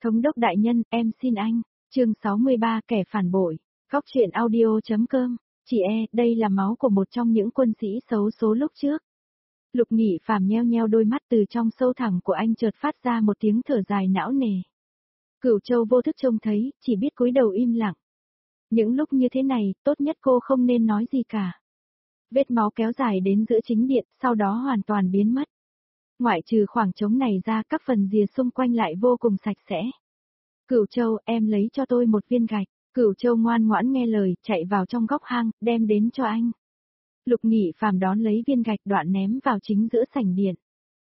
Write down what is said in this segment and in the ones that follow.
Thống đốc đại nhân, em xin anh. Chương 63 kẻ phản bội. Góc truyện audio.com. Chị đây là máu của một trong những quân sĩ xấu số lúc trước. Lục Nghị Phàm nheo nheo đôi mắt, từ trong sâu thẳm của anh chợt phát ra một tiếng thở dài não nề. Cửu Châu vô thức trông thấy, chỉ biết cúi đầu im lặng. Những lúc như thế này, tốt nhất cô không nên nói gì cả. Vết máu kéo dài đến giữa chính điện, sau đó hoàn toàn biến mất. Ngoại trừ khoảng trống này ra, các phần rìa xung quanh lại vô cùng sạch sẽ. Cửu Châu, em lấy cho tôi một viên gạch. Cửu Châu ngoan ngoãn nghe lời, chạy vào trong góc hang, đem đến cho anh. Lục Nghị Phàm đón lấy viên gạch, đoạn ném vào chính giữa sảnh điện.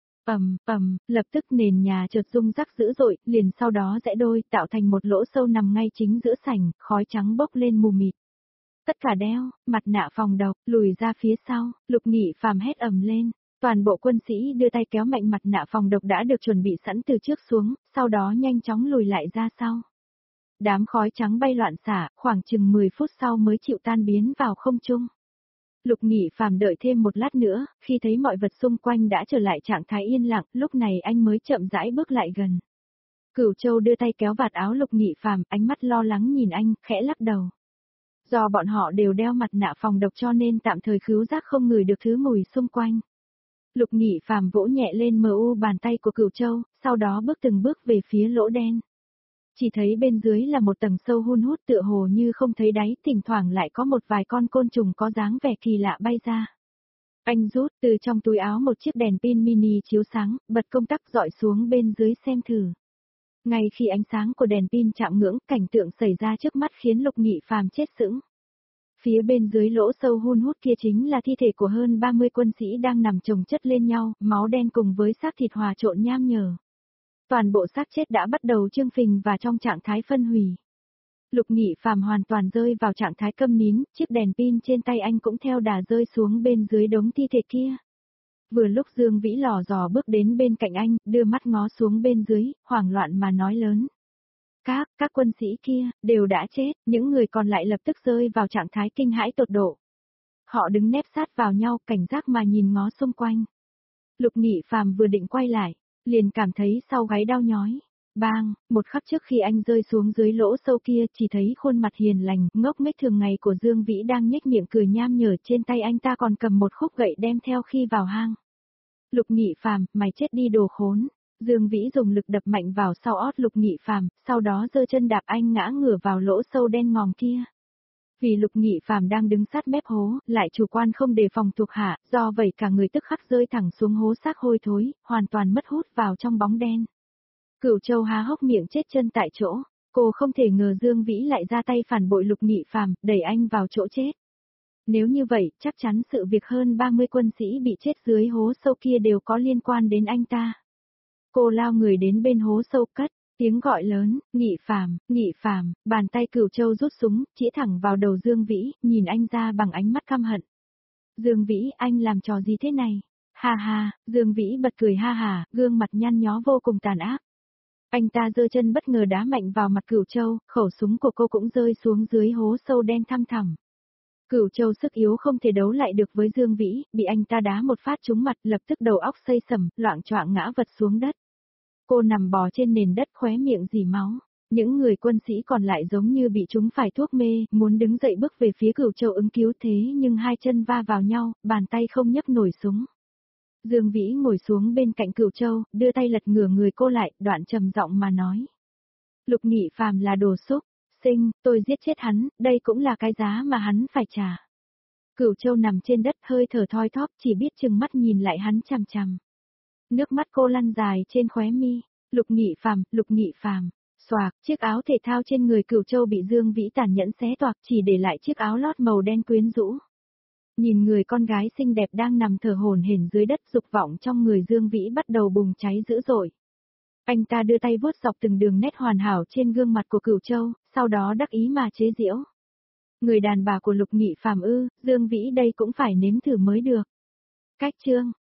Lập tức nền nhà chợt rung rắc dữ dội, liền sau đó rẽ đôi, tạo thành một lỗ sâu nằm ngay chính giữa sảnh, khói trắng bốc lên mù mịt. Tất cả đeo mặt nạ phòng độc, lùi ra phía sau, Lục Nghị Phàm hét ầm lên. Toàn bộ quân sĩ đưa tay kéo mạnh mặt nạ phòng độc đã được chuẩn bị sẵn từ trước xuống, sau đó nhanh chóng lùi lại ra sau. Đám khói trắng bay loạn xả, khoảng chừng 10 phút sau mới chịu tan biến vào không trung. Lục Nghị Phàm đợi thêm một lát nữa, khi thấy mọi vật xung quanh đã trở lại trạng thái yên lặng, lúc này anh mới chậm rãi bước lại gần. Cửu Châu đưa tay kéo vạt áo Lục Nghị Phàm, ánh mắt lo lắng nhìn anh, khẽ lắc đầu. Do bọn họ đều đeo mặt nạ phòng độc cho nên tạm thời khứu giác không ngửi được thứ mùi xung quanh. Lục Nghị Phàm vỗ nhẹ lên bàn tay của Cửu Châu, sau đó bước từng bước về phía lỗ đen. Chỉ thấy bên dưới là một tầng sâu hun hút tựa hồ như không thấy đáy, thỉnh thoảng lại có một vài con côn trùng có dáng vẻ kỳ lạ bay ra. Anh rút từ trong túi áo một chiếc đèn pin mini chiếu sáng, bật công tắc dọi xuống bên dưới xem thử. Ngay khi ánh sáng của đèn pin chạm ngưỡng, cảnh tượng xảy ra trước mắt khiến Lục Nghị Phàm chết sững. Phía bên dưới lỗ sâu hun hút kia chính là thi thể của hơn 30 quân sĩ đang nằm chồng chất lên nhau, máu đen cùng với xác thịt hòa trộn nham nhở. Toàn bộ xác chết đã bắt đầu trương phình và trong trạng thái phân hủy. Lục Nghị Phàm hoàn toàn rơi vào trạng thái câm nín, chiếc đèn pin trên tay anh cũng theo đà rơi xuống bên dưới đống thi thể kia. Vừa lúc Dương Vĩ lò dò bước đến bên cạnh anh, đưa mắt ngó xuống bên dưới, hoảng loạn mà nói lớn. Các quân sĩ kia, đều đã chết, những người còn lại lập tức rơi vào trạng thái kinh hãi tột độ. Họ đứng nép sát vào nhau, cảnh giác mà nhìn ngó xung quanh. Lục Nghị Phàm vừa định quay lại, liền cảm thấy sau gáy đau nhói. Bang, một khắc trước khi anh rơi xuống dưới lỗ sâu kia, chỉ thấy khuôn mặt hiền lành, ngốc nghếch thường ngày của Dương Vĩ đang nhếch miệng cười nham nhở, trên tay anh ta còn cầm một khúc gậy đem theo khi vào hang. Lục Nghị Phàm, mày chết đi đồ khốn. Dương Vĩ dùng lực đập mạnh vào sau ót Lục Nghị Phàm, sau đó giơ chân đạp anh ngã ngửa vào lỗ sâu đen ngòm kia. Vì Lục Nghị Phàm đang đứng sát mép hố, lại chủ quan không đề phòng thuộc hạ, do vậy cả người tức khắc rơi thẳng xuống hố xác hôi thối, hoàn toàn mất hút vào trong bóng đen. Cửu Châu há hốc miệng chết chân tại chỗ, cô không thể ngờ Dương Vĩ lại ra tay phản bội Lục Nghị Phàm, đẩy anh vào chỗ chết. Nếu như vậy, chắc chắn sự việc hơn 30 quân sĩ bị chết dưới hố sâu kia đều có liên quan đến anh ta. Cô lao người đến bên hố sâu cất, tiếng gọi lớn, Nghị Phàm, bàn tay Cửu Châu rút súng, chĩa thẳng vào đầu Dương Vĩ, nhìn anh ra bằng ánh mắt căm hận. Dương Vĩ, anh làm trò gì thế này? Ha ha, Dương Vĩ bật cười ha ha, gương mặt nhăn nhó vô cùng tàn ác. Anh ta giơ chân bất ngờ đá mạnh vào mặt Cửu Châu, khẩu súng của cô cũng rơi xuống dưới hố sâu đen thăm thẳm. Cửu Châu sức yếu không thể đấu lại được với Dương Vĩ, bị anh ta đá một phát trúng mặt, lập tức đầu óc xây sẩm, loạng choạng ngã vật xuống đất. Cô nằm bò trên nền đất, khóe miệng rỉ máu. Những người quân sĩ còn lại giống như bị trúng phải thuốc mê, muốn đứng dậy bước về phía Cửu Châu ứng cứu, thế nhưng hai chân va vào nhau, bàn tay không nhấc nổi súng. Dương Vĩ ngồi xuống bên cạnh Cửu Châu, đưa tay lật ngửa người cô lại, đoạn trầm giọng mà nói. Lục Nghị Phàm là đồ xúc sinh, tôi giết chết hắn, đây cũng là cái giá mà hắn phải trả. Cửu Châu nằm trên đất hơi thở thoi thóp, chỉ biết trừng mắt nhìn lại hắn chằm chằm. Nước mắt cô lăn dài trên khóe mi. Lục Nghị Phàm, xoạc, chiếc áo thể thao trên người Cửu Châu bị Dương Vĩ tàn nhẫn xé toạc, chỉ để lại chiếc áo lót màu đen quyến rũ. Nhìn người con gái xinh đẹp đang nằm thở hổn hển dưới đất, dục vọng trong người Dương Vĩ bắt đầu bùng cháy dữ dội. Anh ta đưa tay vuốt dọc từng đường nét hoàn hảo trên gương mặt của Cửu Châu, sau đó đắc ý mà chế giễu. Người đàn bà của Lục Nghị Phàm ư, Dương Vĩ đây cũng phải nếm thử mới được. Cách chương